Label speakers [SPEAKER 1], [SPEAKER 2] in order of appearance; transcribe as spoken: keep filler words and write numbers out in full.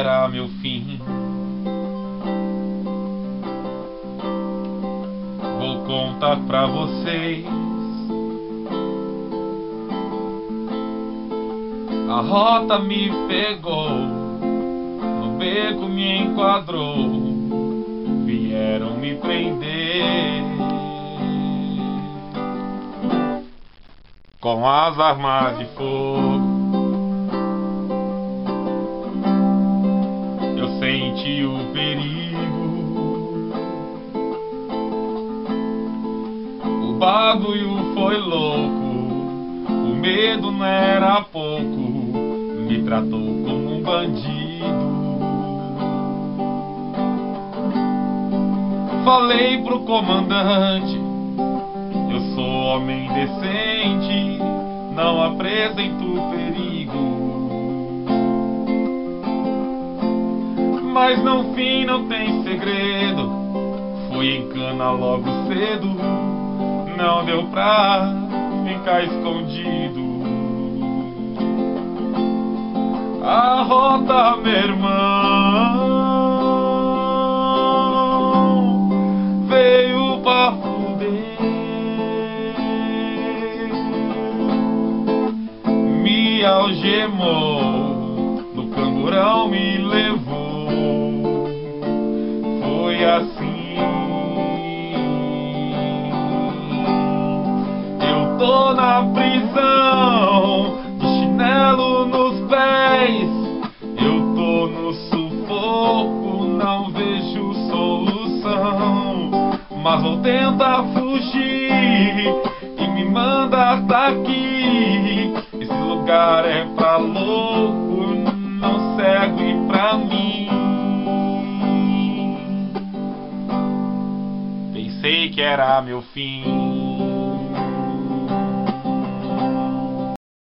[SPEAKER 1] era meu fim. Vou contar pra vocês. A rota me pegou, no beco me enquadrou, vieram me prender com as armas de fogo. Eu senti o perigo, o bagulho foi louco, o medo não era pouco, me tratou como um bandido. Falei pro comandante, eu sou homem decente, não apresento perigo. Mas no fim não tem segredo, fui em cana logo cedo, não deu pra ficar escondido. A rota, meu irmão, veio pra fuder, me algemou, no camburão me levou, foi assim. Eu tô na prisão, de chinelo nos pés, eu tô no sufoco, não vejo solução, mas vou tentar fugir e me manda daqui. Esse lugar é pra louco, não serve pra mim. Pensei que era meu fim.